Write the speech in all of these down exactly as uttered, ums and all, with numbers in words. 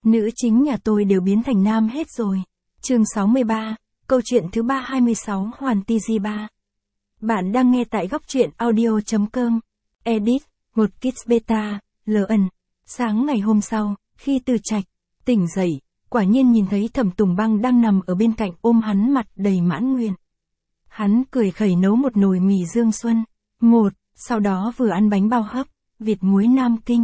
Nữ chính nhà tôi đều biến thành nam hết rồi. Chương sáu mươi ba, câu chuyện thứ ba hai mươi sáu Hoàn ti gi ba. Bạn đang nghe tại góc truyện audio chấm com. Edit, một Kids Beta, lờ en. Sáng ngày hôm sau, khi Từ Trạch tỉnh dậy, quả nhiên nhìn thấy Thẩm Tùng Băng đang nằm ở bên cạnh ôm hắn mặt đầy mãn nguyện. Hắn cười khẩy nấu một nồi mì Dương Xuân. Một, sau đó vừa ăn bánh bao hấp, vịt muối Nam Kinh.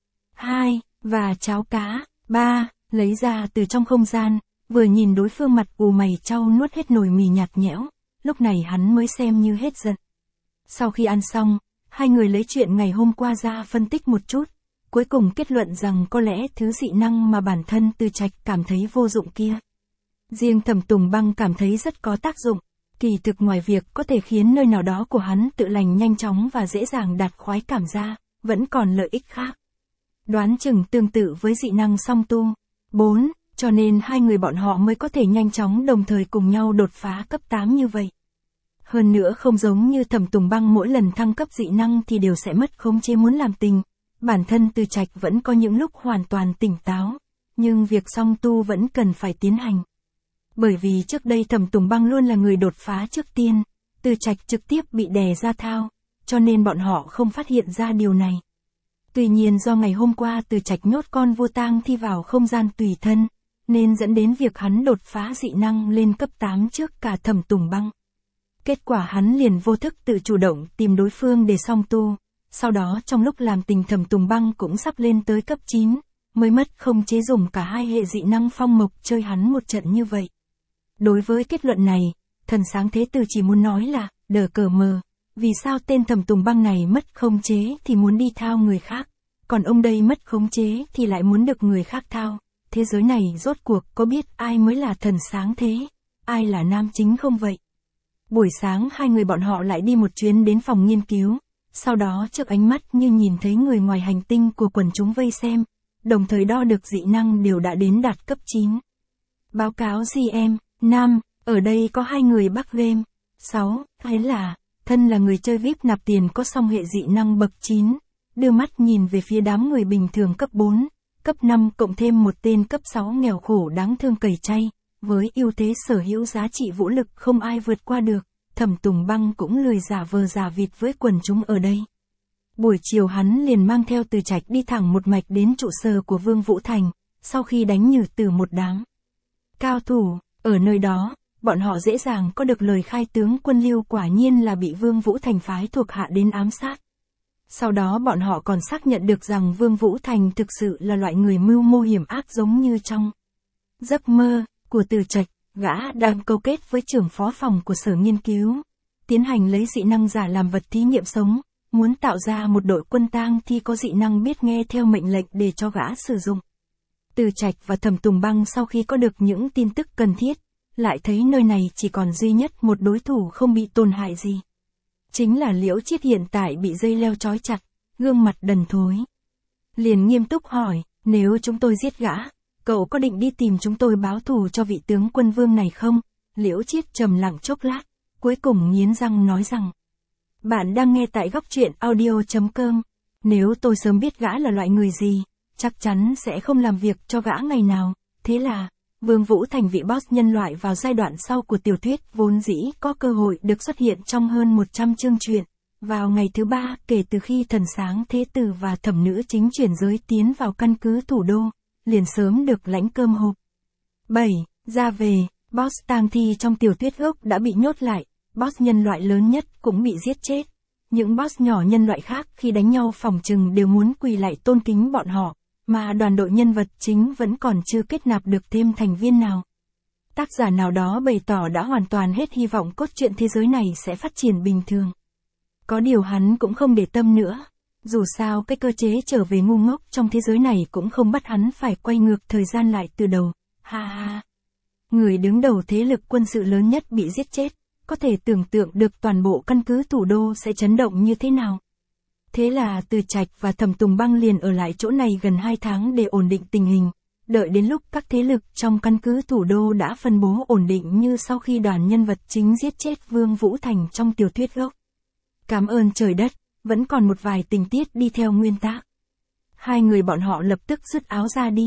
Hai, và cháo cá. Ba, lấy ra từ trong không gian, vừa nhìn đối phương mặt ù mày chau nuốt hết nồi mì nhạt nhẽo, lúc này hắn mới xem như hết giận. Sau khi ăn xong, hai người lấy chuyện ngày hôm qua ra phân tích một chút, cuối cùng kết luận rằng có lẽ thứ dị năng mà bản thân Từ Trạch cảm thấy vô dụng kia, riêng Thẩm Tùng Băng cảm thấy rất có tác dụng. Kỳ thực ngoài việc có thể khiến nơi nào đó của hắn tự lành nhanh chóng và dễ dàng đạt khoái cảm ra, vẫn còn lợi ích khác. Đoán chừng tương tự với dị năng song tu. Bốn, cho nên hai người bọn họ mới có thể nhanh chóng đồng thời cùng nhau đột phá cấp tám như vậy. Hơn nữa không giống như Thẩm Tùng Băng mỗi lần thăng cấp dị năng thì đều sẽ mất khống chế muốn làm tình. Bản thân Từ Trạch vẫn có những lúc hoàn toàn tỉnh táo, nhưng việc song tu vẫn cần phải tiến hành. Bởi vì trước đây Thẩm Tùng Băng luôn là người đột phá trước tiên, Từ Trạch trực tiếp bị đè ra thao, cho nên bọn họ không phát hiện ra điều này. Tuy nhiên do ngày hôm qua Từ Trạch nhốt con vua tang thi vào không gian tùy thân, nên dẫn đến việc hắn đột phá dị năng lên cấp tám trước cả Thẩm Tùng Băng. Kết quả hắn liền vô thức tự chủ động tìm đối phương để song tu, sau đó trong lúc làm tình Thẩm Tùng Băng cũng sắp lên tới cấp chín, mới mất không chế dùng cả hai hệ dị năng phong mộc chơi hắn một trận như vậy. Đối với kết luận này, thần sáng thế tử chỉ muốn nói là, đờ cờ mờ, vì sao tên Thẩm Tùng Băng này mất khống chế thì muốn đi thao người khác, còn ông đây mất khống chế thì lại muốn được người khác thao. Thế giới này rốt cuộc có biết ai mới là thần sáng thế, ai là nam chính không vậy? Buổi sáng hai người bọn họ lại đi một chuyến đến phòng nghiên cứu, sau đó trước ánh mắt như nhìn thấy người ngoài hành tinh của quần chúng vây xem, đồng thời đo được dị năng đều đã đến đạt cấp chín. Báo cáo giê em, Nam, ở đây có hai người Bắc game. Sáu, hay là, thân là người chơi vi ai pi nạp tiền có song hệ dị năng bậc chín, đưa mắt nhìn về phía đám người bình thường cấp bốn, cấp năm cộng thêm một tên cấp sáu nghèo khổ đáng thương cầy chay, với ưu thế sở hữu giá trị vũ lực không ai vượt qua được, Thẩm Tùng Băng cũng lười giả vờ giả vịt với quần chúng ở đây. Buổi chiều hắn liền mang theo Từ Trạch đi thẳng một mạch đến trụ sở của Vương Vũ Thành, sau khi đánh nhừ từ một đám cao thủ, ở nơi đó, bọn họ dễ dàng có được lời khai tướng quân Lưu quả nhiên là bị Vương Vũ Thành phái thuộc hạ đến ám sát. Sau đó bọn họ còn xác nhận được rằng Vương Vũ Thành thực sự là loại người mưu mô hiểm ác giống như trong giấc mơ của Từ Trạch, gã đang câu kết với trưởng phó phòng của sở nghiên cứu, tiến hành lấy dị năng giả làm vật thí nghiệm sống, muốn tạo ra một đội quân tang thi có dị năng biết nghe theo mệnh lệnh để cho gã sử dụng. Từ Trạch và Thẩm Tùng Băng sau khi có được những tin tức cần thiết, lại thấy nơi này chỉ còn duy nhất một đối thủ không bị tổn hại gì. Chính là Liễu Chiết hiện tại bị dây leo trói chặt, gương mặt đần thối. Liền nghiêm túc hỏi, nếu chúng tôi giết gã, cậu có định đi tìm chúng tôi báo thù cho vị tướng quân Vương này không? Liễu Chiết trầm lặng chốc lát, cuối cùng nghiến răng nói rằng, bạn đang nghe tại góc truyện audio chấm com, nếu tôi sớm biết gã là loại người gì, chắc chắn sẽ không làm việc cho gã ngày nào. Thế là, Vương Vũ Thành vị boss nhân loại vào giai đoạn sau của tiểu thuyết vốn dĩ có cơ hội được xuất hiện trong hơn một trăm chương truyện. Vào ngày thứ ba kể từ khi thần sáng thế tử và thẩm nữ chính chuyển giới tiến vào căn cứ thủ đô, liền sớm được lãnh cơm hộp. bảy. Ra về, boss tang thi trong tiểu thuyết gốc đã bị nhốt lại, boss nhân loại lớn nhất cũng bị giết chết. Những boss nhỏ nhân loại khác khi đánh nhau phòng trừng đều muốn quỳ lại tôn kính bọn họ, mà đoàn đội nhân vật chính vẫn còn chưa kết nạp được thêm thành viên nào. Tác giả nào đó bày tỏ đã hoàn toàn hết hy vọng cốt truyện thế giới này sẽ phát triển bình thường. Có điều hắn cũng không để tâm nữa. Dù sao cái cơ chế trở về ngu ngốc trong thế giới này cũng không bắt hắn phải quay ngược thời gian lại từ đầu. Ha ha. Người đứng đầu thế lực quân sự lớn nhất bị giết chết, có thể tưởng tượng được toàn bộ căn cứ thủ đô sẽ chấn động như thế nào. Thế là Từ Trạch và Thẩm Tùng Băng liền ở lại chỗ này gần hai tháng để ổn định tình hình, đợi đến lúc các thế lực trong căn cứ thủ đô đã phân bố ổn định như sau khi đoàn nhân vật chính giết chết Vương Vũ Thành trong tiểu thuyết gốc. Cảm ơn trời đất, vẫn còn một vài tình tiết đi theo nguyên tắc. Hai người bọn họ lập tức rứt áo ra đi,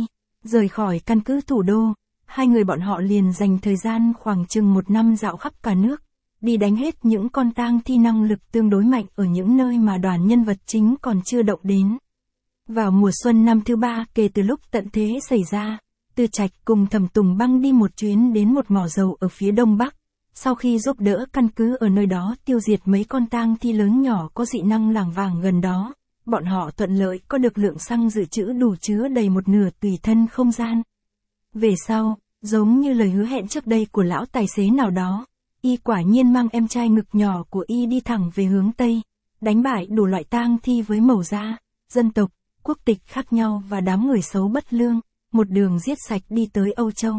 Rời khỏi căn cứ thủ đô, hai người bọn họ liền dành thời gian khoảng chừng một năm dạo khắp cả nước, đi đánh hết những con tang thi năng lực tương đối mạnh ở những nơi mà đoàn nhân vật chính còn chưa động đến. Vào mùa xuân năm thứ ba kể từ lúc tận thế xảy ra, Tư Trạch cùng Thẩm Tùng Băng đi một chuyến đến một mỏ dầu ở phía đông bắc. Sau khi giúp đỡ căn cứ ở nơi đó tiêu diệt mấy con tang thi lớn nhỏ có dị năng lảng vảng gần đó, bọn họ thuận lợi có được lượng xăng dự trữ đủ chứa đầy một nửa tùy thân không gian. Về sau, giống như lời hứa hẹn trước đây của lão tài xế nào đó, y quả nhiên mang em trai ngực nhỏ của y đi thẳng về hướng Tây, đánh bại đủ loại tang thi với màu da, dân tộc, quốc tịch khác nhau và đám người xấu bất lương, một đường giết sạch đi tới Âu Châu.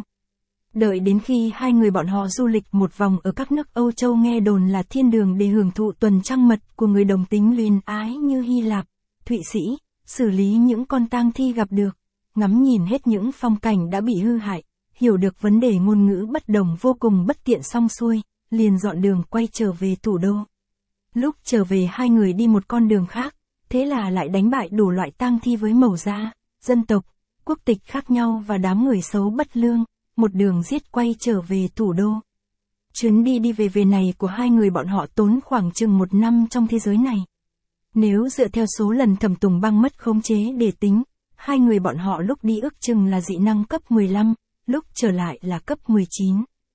Đợi đến khi hai người bọn họ du lịch một vòng ở các nước Âu Châu nghe đồn là thiên đường để hưởng thụ tuần trăng mật của người đồng tính luyến ái như Hy Lạp, Thụy Sĩ, xử lý những con tang thi gặp được, ngắm nhìn hết những phong cảnh đã bị hư hại, hiểu được vấn đề ngôn ngữ bất đồng vô cùng bất tiện xong xuôi, liền dọn đường quay trở về thủ đô. Lúc trở về hai người đi một con đường khác, thế là lại đánh bại đủ loại tang thi với màu da, dân tộc, quốc tịch khác nhau và đám người xấu bất lương, một đường giết quay trở về thủ đô. Chuyến đi đi về về này của hai người bọn họ tốn khoảng chừng một năm trong thế giới này. Nếu dựa theo số lần Thẩm Tùng Băng mất khống chế để tính, hai người bọn họ lúc đi ước chừng là dị năng cấp mười lăm, lúc trở lại là cấp mười chín.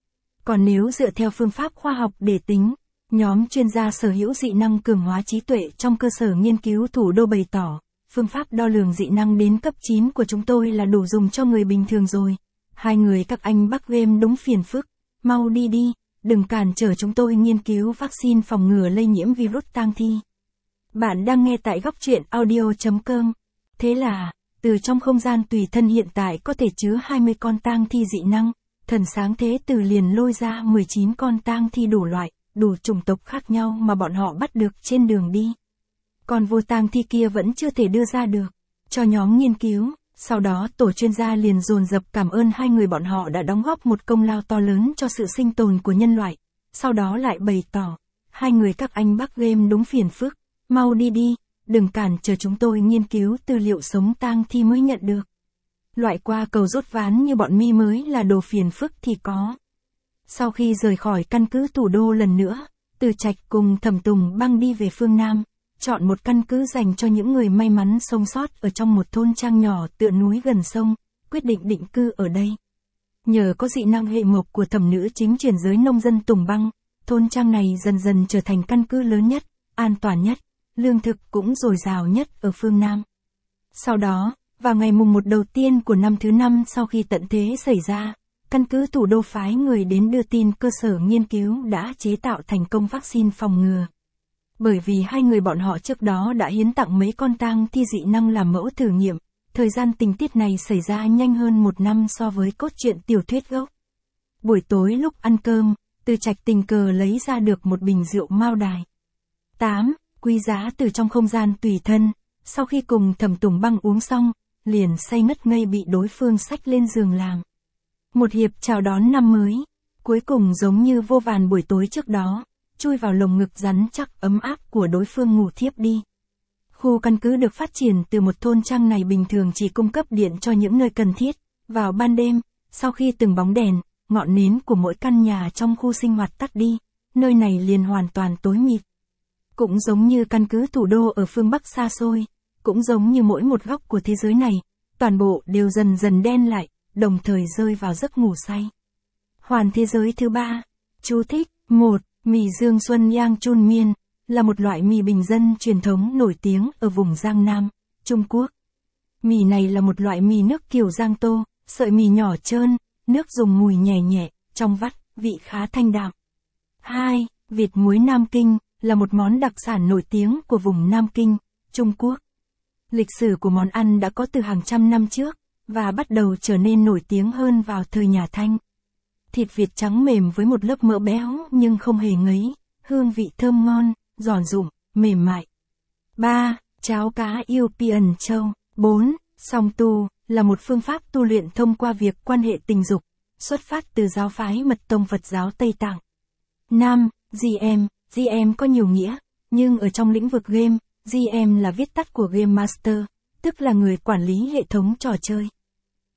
Còn nếu dựa theo phương pháp khoa học để tính, nhóm chuyên gia sở hữu dị năng cường hóa trí tuệ trong cơ sở nghiên cứu thủ đô bày tỏ, phương pháp đo lường dị năng đến cấp chín của chúng tôi là đủ dùng cho người bình thường rồi. Hai người các anh bắt game đúng phiền phức, mau đi đi, đừng cản trở chúng tôi nghiên cứu vaccine phòng ngừa lây nhiễm virus tang thi. Bạn đang nghe tại góc truyện audio chấm com. Thế là, từ trong không gian tùy thân hiện tại có thể chứa hai mươi con tang thi dị năng, thần sáng thế tử liền lôi ra mười chín con tang thi đủ loại, đủ chủng tộc khác nhau mà bọn họ bắt được trên đường đi. Còn vô tang thi kia vẫn chưa thể đưa ra được, cho nhóm nghiên cứu. Sau đó tổ chuyên gia liền dồn dập cảm ơn hai người bọn họ đã đóng góp một công lao to lớn cho sự sinh tồn của nhân loại. Sau đó lại bày tỏ, hai người các anh bắt game đúng phiền phức, mau đi đi, đừng cản chờ chúng tôi nghiên cứu tư liệu sống tang thi mới nhận được. Loại qua cầu rốt ván như bọn mi mới là đồ phiền phức thì có. Sau khi rời khỏi căn cứ thủ đô lần nữa, Tư Trạch cùng Thẩm Tùng Băng đi về phương Nam. Chọn một căn cứ dành cho những người may mắn sống sót ở trong một thôn trang nhỏ tựa núi gần sông, quyết định định cư ở đây. Nhờ có dị năng hệ mộc của thẩm nữ chính chuyển giới nông dân Tùng Băng, thôn trang này dần dần trở thành căn cứ lớn nhất, an toàn nhất, lương thực cũng dồi dào nhất ở phương Nam. Sau đó, vào ngày mùng một đầu tiên của năm thứ năm sau khi tận thế xảy ra, căn cứ thủ đô phái người đến đưa tin cơ sở nghiên cứu đã chế tạo thành công vaccine phòng ngừa. Bởi vì hai người bọn họ trước đó đã hiến tặng mấy con tang thi dị năng làm mẫu thử nghiệm, thời gian tình tiết này xảy ra nhanh hơn một năm so với cốt truyện tiểu thuyết gốc. Buổi tối lúc ăn cơm, Tư Trạch tình cờ lấy ra được một bình rượu Mao Đài. tám. Quý giá từ trong không gian tùy thân, sau khi cùng Thẩm Tùng Băng uống xong, liền say ngất ngây bị đối phương xách lên giường làm. Một hiệp chào đón năm mới, cuối cùng giống như vô vàn buổi tối trước đó, chui vào lồng ngực rắn chắc ấm áp của đối phương ngủ thiếp đi. Khu căn cứ được phát triển từ một thôn trang này bình thường chỉ cung cấp điện cho những nơi cần thiết. Vào ban đêm, sau khi từng bóng đèn, ngọn nến của mỗi căn nhà trong khu sinh hoạt tắt đi, nơi này liền hoàn toàn tối mịt. Cũng giống như căn cứ thủ đô ở phương Bắc xa xôi, cũng giống như mỗi một góc của thế giới này, toàn bộ đều dần dần đen lại, đồng thời rơi vào giấc ngủ say. Hoàn thế giới thứ ba. Chú thích. một. Mì Dương Xuân Yang Chun Miên, là một loại mì bình dân truyền thống nổi tiếng ở vùng Giang Nam, Trung Quốc. Mì này là một loại mì nước kiểu Giang Tô, sợi mì nhỏ trơn, nước dùng mùi nhẹ nhẹ, trong vắt, vị khá thanh đạm. hai. Vịt muối Nam Kinh, là một món đặc sản nổi tiếng của vùng Nam Kinh, Trung Quốc. Lịch sử của món ăn đã có từ hàng trăm năm trước, và bắt đầu trở nên nổi tiếng hơn vào thời nhà Thanh. Thịt vịt trắng mềm với một lớp mỡ béo nhưng không hề ngấy, hương vị thơm ngon, giòn rụm, mềm mại. ba. Cháo cá European Châu. bốn. Song tu, là một phương pháp tu luyện thông qua việc quan hệ tình dục, xuất phát từ giáo phái Mật tông Phật giáo Tây Tạng. năm. giê em, giê em có nhiều nghĩa, nhưng ở trong lĩnh vực game, giê em là viết tắt của Game Master, tức là người quản lý hệ thống trò chơi.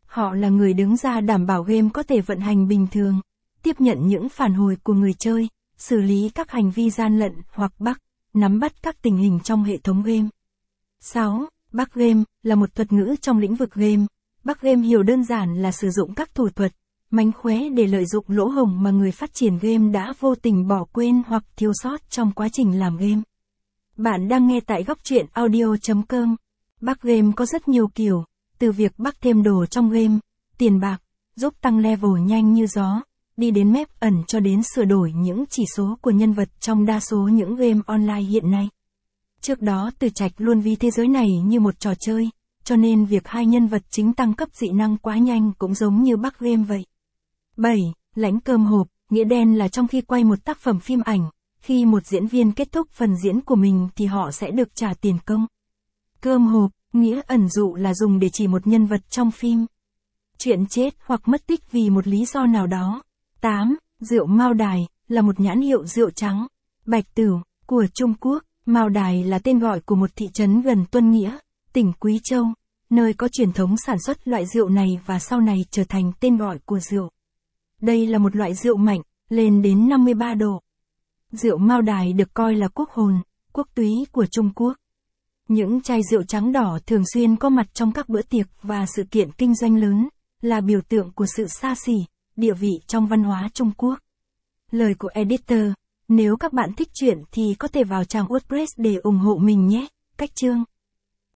Họ là người đứng ra đảm bảo game có thể vận hành bình thường, tiếp nhận những phản hồi của người chơi, xử lý các hành vi gian lận hoặc bug, nắm bắt các tình hình trong hệ thống game. sáu. Bug game là một thuật ngữ trong lĩnh vực game. Bug game hiểu đơn giản là sử dụng các thủ thuật, mánh khóe để lợi dụng lỗ hổng mà người phát triển game đã vô tình bỏ quên hoặc thiếu sót trong quá trình làm game. Bạn đang nghe tại góc truyện audio chấm com. Bug game có rất nhiều kiểu, từ việc bug thêm đồ trong game, tiền bạc, giúp tăng level nhanh như gió, đi đến map ẩn cho đến sửa đổi những chỉ số của nhân vật trong đa số những game online hiện nay. Trước đó Từ Trạch luôn ví thế giới này như một trò chơi, cho nên việc hai nhân vật chính tăng cấp dị năng quá nhanh cũng giống như bug game vậy. bảy. Lãnh cơm hộp, nghĩa đen là trong khi quay một tác phẩm phim ảnh, khi một diễn viên kết thúc phần diễn của mình thì họ sẽ được trả tiền công. Cơm hộp, nghĩa ẩn dụ là dùng để chỉ một nhân vật trong phim. Chuyện chết hoặc mất tích vì một lý do nào đó. tám. Rượu Mao Đài, là một nhãn hiệu rượu trắng, bạch tửu, của Trung Quốc. Mao Đài là tên gọi của một thị trấn gần Tuân Nghĩa, tỉnh Quý Châu, nơi có truyền thống sản xuất loại rượu này và sau này trở thành tên gọi của rượu. Đây là một loại rượu mạnh, lên đến năm mươi ba độ. Rượu Mao Đài được coi là quốc hồn, quốc túy của Trung Quốc. Những chai rượu trắng đỏ thường xuyên có mặt trong các bữa tiệc và sự kiện kinh doanh lớn, là biểu tượng của sự xa xỉ, địa vị trong văn hóa Trung Quốc. Lời của editor, nếu các bạn thích truyện thì có thể vào trang WordPress để ủng hộ mình nhé. Cách chương